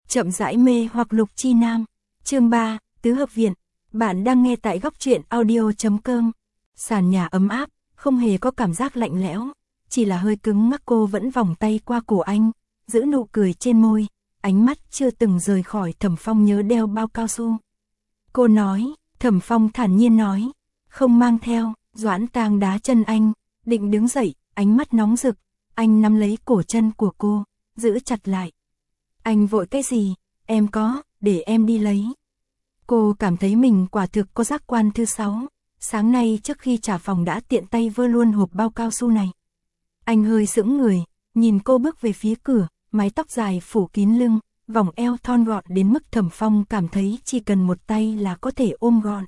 Chậm rãi mê hoặc Lục Chi Nam. Chương 3, Tứ hợp viện. Bạn đang nghe tại góc truyện audio.com. Sàn nhà ấm áp, không hề có cảm giác lạnh lẽo, chỉ là hơi cứng ngắc. Cô vẫn vòng tay qua cổ anh, giữ nụ cười trên môi, ánh mắt chưa từng rời khỏi Thẩm Phong nhớ đeo bao cao su. Cô nói, Thẩm Phong thản nhiên nói, không mang theo. Doãn Tang đá chân anh, định đứng dậy, ánh mắt nóng rực, anh nắm lấy cổ chân của cô, giữ chặt lại. Anh vội cái gì, em có, để em đi lấy. Cô cảm thấy mình quả thực có giác quan thứ 6, sáng nay trước khi trả phòng đã tiện tay vơ luôn hộp bao cao su này. Anh hơi sững người, nhìn cô bước về phía cửa, mái tóc dài phủ kín lưng, vòng eo thon gọn đến mức Thẩm Phong cảm thấy chỉ cần một tay là có thể ôm gọn.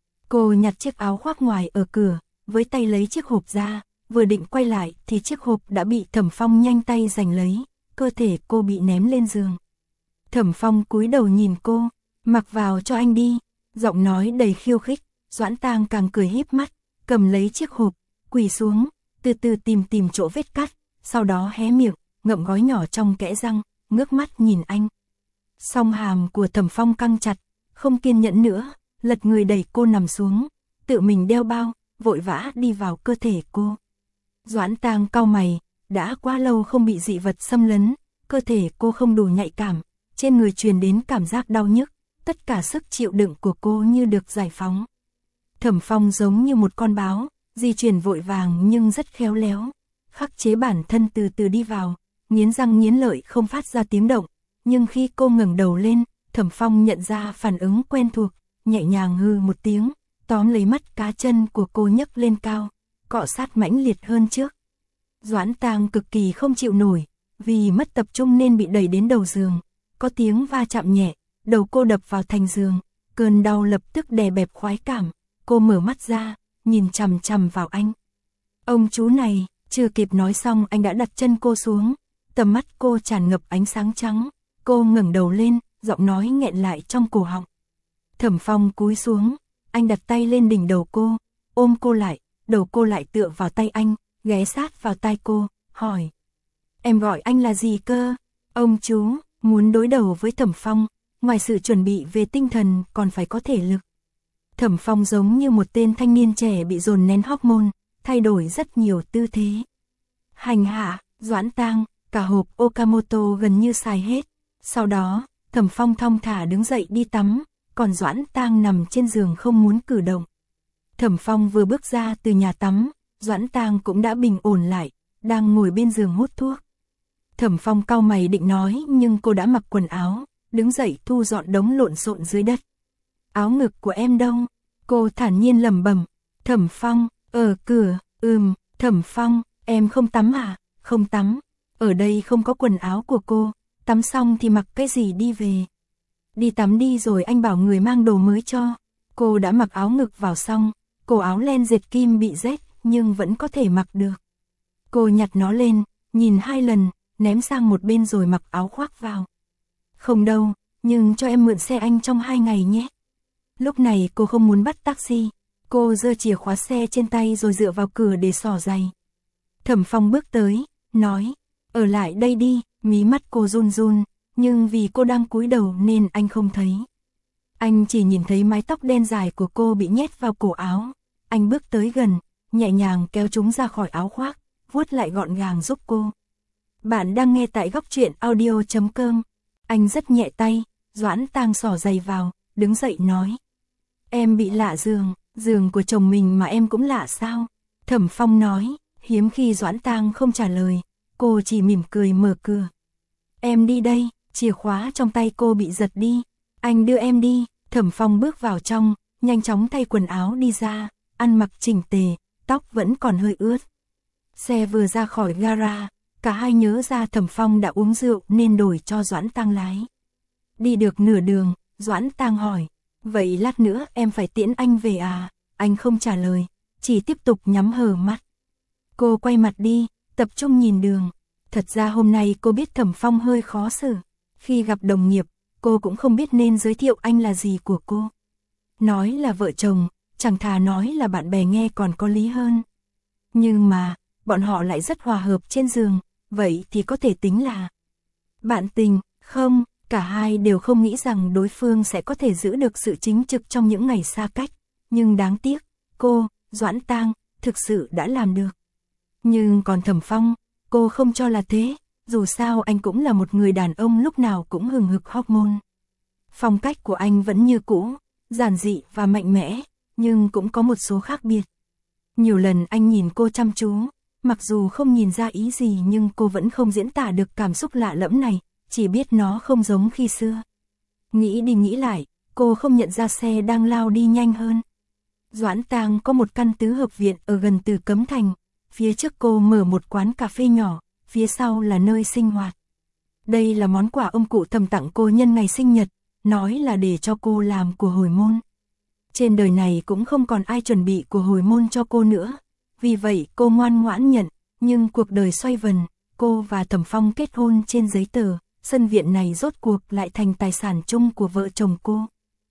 Cô nhặt chiếc áo khoác ngoài ở cửa, với tay lấy chiếc hộp ra, vừa định quay lại thì chiếc hộp đã bị Thẩm Phong nhanh tay giành lấy, cơ thể cô bị ném lên giường. Thẩm Phong cúi đầu nhìn cô, mặc vào cho anh đi, giọng nói đầy khiêu khích. Doãn Tang càng cười híp mắt, cầm lấy chiếc hộp, quỳ xuống, từ từ tìm chỗ vết cắt, sau đó hé miệng, ngậm gói nhỏ trong kẽ răng, ngước mắt nhìn anh. Song hàm của Thẩm Phong căng chặt, không kiên nhẫn nữa, lật người đẩy cô nằm xuống, tự mình đeo bao, vội vã đi vào cơ thể cô. Doãn Tang cau mày, đã quá lâu không bị dị vật xâm lấn, cơ thể cô không đủ nhạy cảm, trên người truyền đến cảm giác đau nhức, tất cả sức chịu đựng của cô như được giải phóng. Thẩm Phong giống như một con báo, di chuyển vội vàng nhưng rất khéo léo, khắc chế bản thân từ từ đi vào, nghiến răng nghiến lợi không phát ra tiếng động, nhưng khi cô ngẩng đầu lên, Thẩm Phong nhận ra phản ứng quen thuộc, nhẹ nhàng hừ một tiếng, tóm lấy mắt cá chân của cô nhấc lên cao, cọ sát mãnh liệt hơn trước. Doãn Tang cực kỳ không chịu nổi, vì mất tập trung nên bị đẩy đến đầu giường, có tiếng va chạm nhẹ, đầu cô đập vào thành giường, cơn đau lập tức đè bẹp khoái cảm, cô mở mắt ra, nhìn chằm chằm vào anh. Ông chú này, chưa kịp nói xong anh đã đặt chân cô xuống, tầm mắt cô tràn ngập ánh sáng trắng, cô ngẩng đầu lên, giọng nói nghẹn lại trong cổ họng. Thẩm Phong cúi xuống, anh đặt tay lên đỉnh đầu cô, ôm cô lại, đầu cô lại tựa vào tay anh, ghé sát vào tai cô, hỏi. Em gọi anh là gì cơ? Ông chú, muốn đối đầu với Thẩm Phong, ngoài sự chuẩn bị về tinh thần còn phải có thể lực. Thẩm Phong giống như một tên thanh niên trẻ bị dồn nén hormone, thay đổi rất nhiều tư thế. Hành hạ, Doãn Tang, cả hộp Okamoto gần như xài hết. Sau đó, Thẩm Phong thong thả đứng dậy đi tắm, còn Doãn Tang nằm trên giường không muốn cử động. Thẩm Phong vừa bước ra từ nhà tắm, Doãn Tang cũng đã bình ổn lại, đang ngồi bên giường hút thuốc. Thẩm Phong cau mày định nói nhưng cô đã mặc quần áo, đứng dậy thu dọn đống lộn xộn dưới đất. Áo ngực của em đâu? Cô thản nhiên lẩm bẩm. Thẩm Phong, ở cửa, Thẩm Phong, em không tắm à? Không tắm, ở đây không có quần áo của cô, tắm xong thì mặc cái gì đi về? Đi tắm đi rồi anh bảo người mang đồ mới cho. Cô đã mặc áo ngực vào xong, cổ áo len dệt kim bị rách nhưng vẫn có thể mặc được. Cô nhặt nó lên, nhìn 2 lần, ném sang một bên rồi mặc áo khoác vào. Không đâu, nhưng cho em mượn xe anh trong 2 ngày nhé. Lúc này cô không muốn bắt taxi, cô giơ chìa khóa xe trên tay rồi dựa vào cửa để xỏ giày. Thẩm Phong bước tới, nói, ở lại đây đi, mí mắt cô run run, nhưng vì cô đang cúi đầu nên anh không thấy. Anh chỉ nhìn thấy mái tóc đen dài của cô bị nhét vào cổ áo, anh bước tới gần, nhẹ nhàng kéo chúng ra khỏi áo khoác, vuốt lại gọn gàng giúp cô. Bạn đang nghe tại góc truyện audio.com. Anh rất nhẹ tay, Doãn Tang xỏ giày vào, đứng dậy nói. Em bị lạ giường của chồng mình mà em cũng lạ sao? Thẩm Phong nói, hiếm khi Doãn Tang không trả lời, cô chỉ mỉm cười mở cửa. Em đi đây, chìa khóa trong tay cô bị giật đi, anh đưa em đi. Thẩm Phong bước vào trong, nhanh chóng thay quần áo đi ra, ăn mặc chỉnh tề, tóc vẫn còn hơi ướt. Xe vừa ra khỏi gara, cả hai nhớ ra Thẩm Phong đã uống rượu nên đổi cho Doãn Tang lái. Đi được nửa đường, Doãn Tang hỏi, vậy lát nữa em phải tiễn anh về à? Anh không trả lời, chỉ tiếp tục nhắm hờ mắt. Cô quay mặt đi, tập trung nhìn đường. Thật ra hôm nay cô biết Thẩm Phong hơi khó xử. Khi gặp đồng nghiệp, cô cũng không biết nên giới thiệu anh là gì của cô. Nói là vợ chồng, chẳng thà nói là bạn bè nghe còn có lý hơn. Nhưng mà, bọn họ lại rất hòa hợp trên giường, vậy thì có thể tính là bạn tình, không? Cả hai đều không nghĩ rằng đối phương sẽ có thể giữ được sự chính trực trong những ngày xa cách, nhưng đáng tiếc, cô, Doãn Tang, thực sự đã làm được. Nhưng còn Thẩm Phong, cô không cho là thế, dù sao anh cũng là một người đàn ông lúc nào cũng hừng hực hormone. Phong cách của anh vẫn như cũ, giản dị và mạnh mẽ, nhưng cũng có một số khác biệt. Nhiều lần anh nhìn cô chăm chú, mặc dù không nhìn ra ý gì nhưng cô vẫn không diễn tả được cảm xúc lạ lẫm này, chỉ biết nó không giống khi xưa. Nghĩ đi nghĩ lại, cô không nhận ra xe đang lao đi nhanh hơn. Doãn Tang có một căn tứ hợp viện ở gần Từ Cấm Thành, phía trước cô mở một quán cà phê nhỏ, phía sau là nơi sinh hoạt. Đây là món quà ông cụ Thẩm tặng cô nhân ngày sinh nhật, nói là để cho cô làm của hồi môn. Trên đời này cũng không còn ai chuẩn bị của hồi môn cho cô nữa, vì vậy cô ngoan ngoãn nhận, nhưng cuộc đời xoay vần, cô và Thẩm Phong kết hôn trên giấy tờ, sân viện này rốt cuộc lại thành tài sản chung của vợ chồng cô.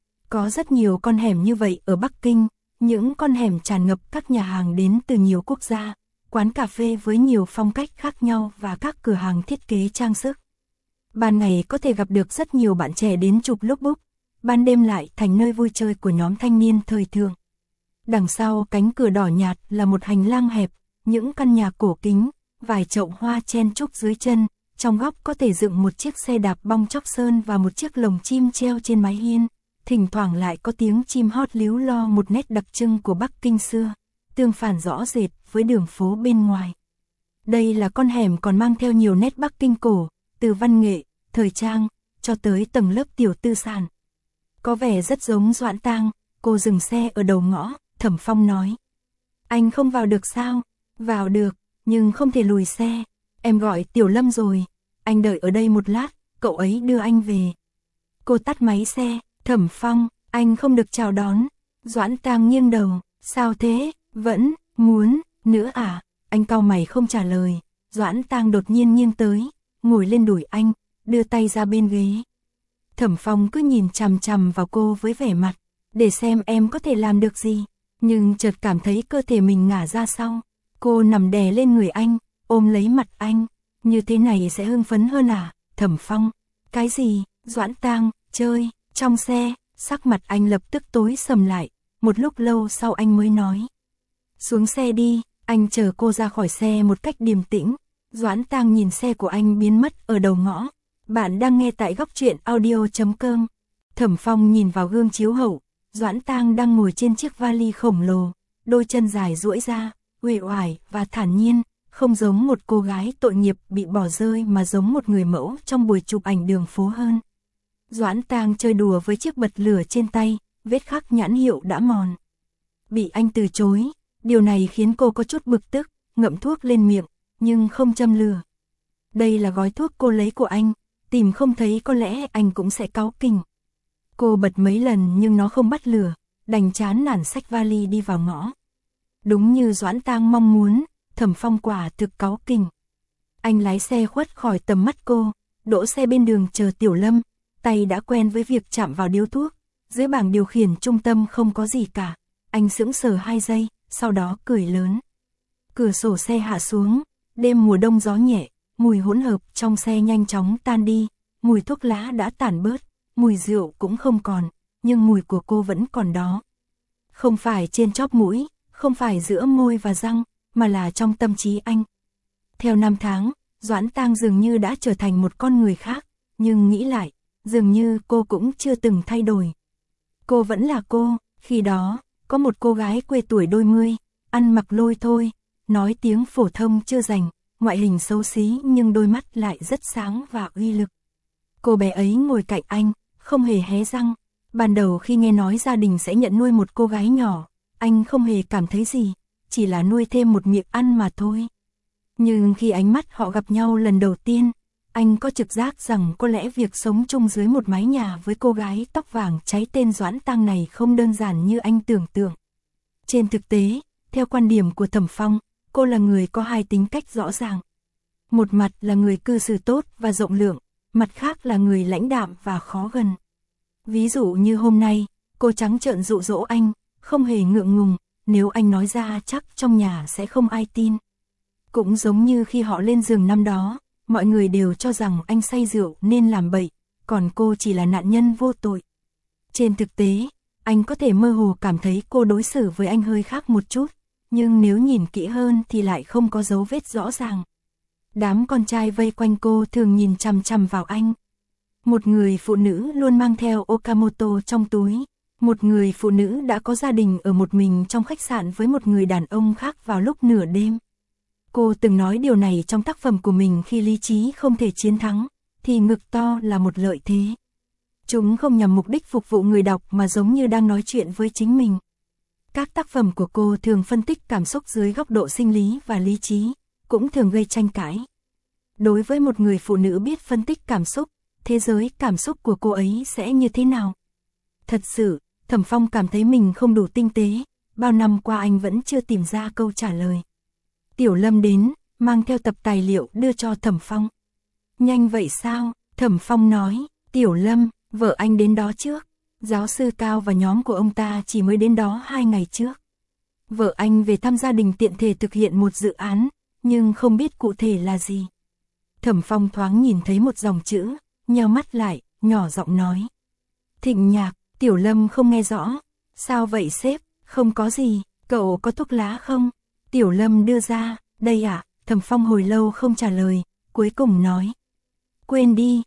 Có rất nhiều con hẻm như vậy ở Bắc Kinh, những con hẻm tràn ngập các nhà hàng đến từ nhiều quốc gia, quán cà phê với nhiều phong cách khác nhau và các cửa hàng thiết kế trang sức. Ban ngày có thể gặp được rất nhiều bạn trẻ đến chụp lookbook, ban đêm lại thành nơi vui chơi của nhóm thanh niên thời thượng. Đằng sau cánh cửa đỏ nhạt là một hành lang hẹp, những căn nhà cổ kính, vài chậu hoa chen chúc dưới chân, trong góc có thể dựng một chiếc xe đạp bong chóc sơn và một chiếc lồng chim treo trên mái hiên, thỉnh thoảng lại có tiếng chim hót líu lo, một nét đặc trưng của Bắc Kinh xưa, tương phản rõ rệt với đường phố bên ngoài. Đây là con hẻm còn mang theo nhiều nét Bắc Kinh cổ, từ văn nghệ, thời trang, cho tới tầng lớp tiểu tư sản. Có vẻ rất giống Doãn Tang, cô dừng xe ở đầu ngõ, Thẩm Phong nói. Anh không vào được sao? Vào được, nhưng không thể lùi xe. Em gọi Tiểu Lâm rồi, anh đợi ở đây một lát, cậu ấy đưa anh về. Cô tắt máy xe, Thẩm Phong, anh không được chào đón. Doãn Tang nghiêng đầu, sao thế, vẫn, muốn, nữa à? Anh cau mày không trả lời. Doãn Tang đột nhiên nghiêng tới, ngồi lên đùi anh, đưa tay ra bên ghế. Thẩm Phong cứ nhìn chằm chằm vào cô với vẻ mặt, để xem em có thể làm được gì, nhưng chợt cảm thấy cơ thể mình ngả ra sau. Cô nằm đè lên người anh, ôm lấy mặt anh, như thế này sẽ hưng phấn hơn à? Thẩm Phong, cái gì? Doãn Tang, chơi, trong xe, sắc mặt anh lập tức tối sầm lại, một lúc lâu sau anh mới nói. Xuống xe đi, anh chờ cô ra khỏi xe một cách điềm tĩnh. Doãn Tang nhìn xe của anh biến mất ở đầu ngõ. Bạn đang nghe tại góc truyện audio.com. Thẩm Phong nhìn vào gương chiếu hậu, Doãn Tang đang ngồi trên chiếc vali khổng lồ, đôi chân dài duỗi ra, uể oải và thản nhiên, không giống một cô gái tội nghiệp bị bỏ rơi mà giống một người mẫu trong buổi chụp ảnh đường phố hơn. Doãn Tang chơi đùa với chiếc bật lửa trên tay, vết khắc nhãn hiệu đã mòn. Bị anh từ chối, điều này khiến cô có chút bực tức, ngậm thuốc lên miệng, nhưng không châm lửa. Đây là gói thuốc cô lấy của anh, tìm không thấy có lẽ anh cũng sẽ cáu kỉnh. Cô bật mấy lần nhưng nó không bắt lửa, đành chán nản xách vali đi vào ngõ. Đúng như Doãn Tang mong muốn, Thẩm Phong quả thực cáu kỉnh. Anh lái xe khuất khỏi tầm mắt cô, đỗ xe bên đường chờ Tiểu Lâm, tay đã quen với việc chạm vào điếu thuốc, dưới bảng điều khiển trung tâm không có gì cả. Anh sững sờ 2 giây, sau đó cười lớn. Cửa sổ xe hạ xuống, đêm mùa đông gió nhẹ, mùi hỗn hợp trong xe nhanh chóng tan đi, mùi thuốc lá đã tản bớt, mùi rượu cũng không còn, nhưng mùi của cô vẫn còn đó. Không phải trên chóp mũi, không phải giữa môi và răng, mà là trong tâm trí anh. Theo năm tháng, Doãn Tang dường như đã trở thành một con người khác, nhưng nghĩ lại, dường như cô cũng chưa từng thay đổi. Cô vẫn là cô, khi đó, có một cô gái quê tuổi đôi mươi, ăn mặc lôi thôi, nói tiếng phổ thông chưa rành, ngoại hình xấu xí nhưng đôi mắt lại rất sáng và uy lực. Cô bé ấy ngồi cạnh anh, không hề hé răng. Ban đầu khi nghe nói gia đình sẽ nhận nuôi một cô gái nhỏ, anh không hề cảm thấy gì, chỉ là nuôi thêm một miệng ăn mà thôi. Nhưng khi ánh mắt họ gặp nhau lần đầu tiên, anh có trực giác rằng có lẽ việc sống chung dưới một mái nhà với cô gái tóc vàng cháy tên Doãn Tang này không đơn giản như anh tưởng tượng. Trên thực tế, theo quan điểm của Thẩm Phong, cô là người có hai tính cách rõ ràng. Một mặt là người cư xử tốt và rộng lượng, mặt khác là người lãnh đạm và khó gần. Ví dụ như hôm nay, cô trắng trợn dụ dỗ anh, không hề ngượng ngùng, nếu anh nói ra chắc trong nhà sẽ không ai tin. Cũng giống như khi họ lên giường năm đó, mọi người đều cho rằng anh say rượu nên làm bậy, còn cô chỉ là nạn nhân vô tội. Trên thực tế, anh có thể mơ hồ cảm thấy cô đối xử với anh hơi khác một chút, nhưng nếu nhìn kỹ hơn thì lại không có dấu vết rõ ràng. Đám con trai vây quanh cô thường nhìn chằm chằm vào anh. Một người phụ nữ luôn mang theo Okamoto trong túi. Một người phụ nữ đã có gia đình ở một mình trong khách sạn với một người đàn ông khác vào lúc nửa đêm. Cô từng nói điều này trong tác phẩm của mình khi lý trí không thể chiến thắng, thì ngực to là một lợi thế. Chúng không nhằm mục đích phục vụ người đọc mà giống như đang nói chuyện với chính mình. Các tác phẩm của cô thường phân tích cảm xúc dưới góc độ sinh lý và lý trí, cũng thường gây tranh cãi. Đối với một người phụ nữ biết phân tích cảm xúc, thế giới cảm xúc của cô ấy sẽ như thế nào? Thật sự, Thẩm Phong cảm thấy mình không đủ tinh tế, bao năm qua anh vẫn chưa tìm ra câu trả lời. Tiểu Lâm đến, mang theo tập tài liệu đưa cho Thẩm Phong. Nhanh vậy sao? Thẩm Phong nói, Tiểu Lâm, vợ anh đến đó trước. Giáo sư Cao và nhóm của ông ta chỉ mới đến đó 2 ngày trước. Vợ anh về thăm gia đình tiện thể thực hiện một dự án, nhưng không biết cụ thể là gì. Thẩm Phong thoáng nhìn thấy một dòng chữ, nheo mắt lại, nhỏ giọng nói. Thịnh Nhạc. Tiểu Lâm không nghe rõ. Sao vậy sếp? Không có gì, cậu có thuốc lá không? Tiểu Lâm đưa ra, đây ạ. Thẩm Phong hồi lâu không trả lời, cuối cùng nói. Quên đi,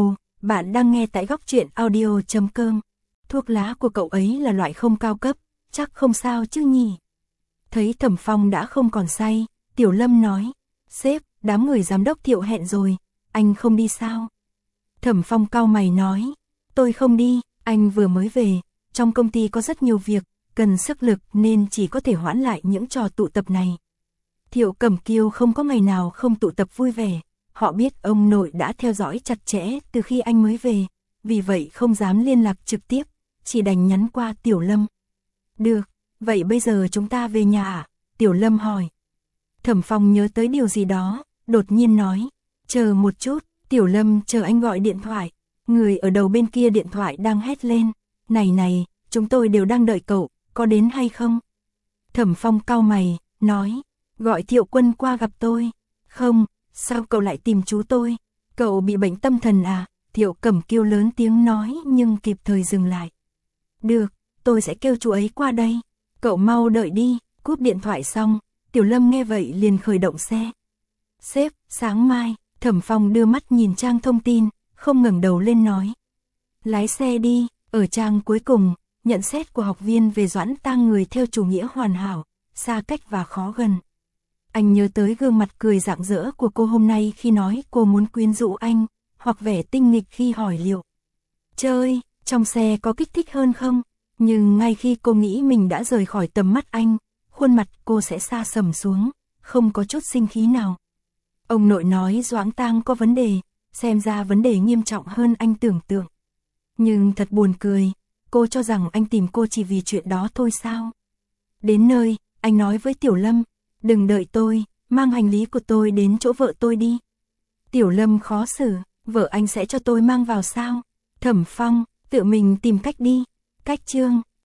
bạn đang nghe tại góc truyện audio.com. Thuốc lá của cậu ấy là loại không cao cấp, chắc không sao chứ nhỉ? Thấy Thẩm Phong đã không còn say, Tiểu Lâm nói. Sếp, đám người giám đốc Thiệu hẹn rồi, anh không đi sao? Thẩm Phong cau mày nói. Tôi không đi. Anh vừa mới về, trong công ty có rất nhiều việc, cần sức lực nên chỉ có thể hoãn lại những trò tụ tập này. Thiệu Cẩm Kiêu không có ngày nào không tụ tập vui vẻ, họ biết ông nội đã theo dõi chặt chẽ từ khi anh mới về, vì vậy không dám liên lạc trực tiếp, chỉ đành nhắn qua Tiểu Lâm. Được, vậy bây giờ chúng ta về nhà à? Tiểu Lâm hỏi. Thẩm Phong nhớ tới điều gì đó, đột nhiên nói, chờ một chút. Tiểu Lâm chờ anh gọi điện thoại. Người ở đầu bên kia điện thoại đang hét lên, này, chúng tôi đều đang đợi cậu, có đến hay không? Thẩm Phong cau mày, nói, gọi Thiệu Quân qua gặp tôi. Không, sao cậu lại tìm chú tôi? Cậu bị bệnh tâm thần à? Thiệu Cẩm Kiêu lớn tiếng nói nhưng kịp thời dừng lại. Được, tôi sẽ kêu chú ấy qua đây. Cậu mau đợi đi. Cúp điện thoại xong, Tiểu Lâm nghe vậy liền khởi động xe. Sếp, sáng mai. Thẩm Phong đưa mắt nhìn trang thông tin, không ngẩng đầu lên nói. Lái xe đi. Ở trang cuối cùng, nhận xét của học viên về Doãn Tang người theo chủ nghĩa hoàn hảo, xa cách và khó gần. Anh nhớ tới gương mặt cười rạng rỡ của cô hôm nay khi nói cô muốn quyến rũ anh, hoặc vẻ tinh nghịch khi hỏi liệu chơi, trong xe có kích thích hơn không? Nhưng ngay khi cô nghĩ mình đã rời khỏi tầm mắt anh, khuôn mặt cô sẽ sa sầm xuống, không có chút sinh khí nào. Ông nội nói Doãn Tang có vấn đề, xem ra vấn đề nghiêm trọng hơn anh tưởng tượng. Nhưng thật buồn cười, cô cho rằng anh tìm cô chỉ vì chuyện đó thôi sao? Đến nơi, anh nói với Tiểu Lâm, đừng đợi tôi, mang hành lý của tôi đến chỗ vợ tôi đi. Tiểu Lâm khó xử, vợ anh sẽ cho tôi mang vào sao? Thẩm Phong, tự mình tìm cách đi. Cách chương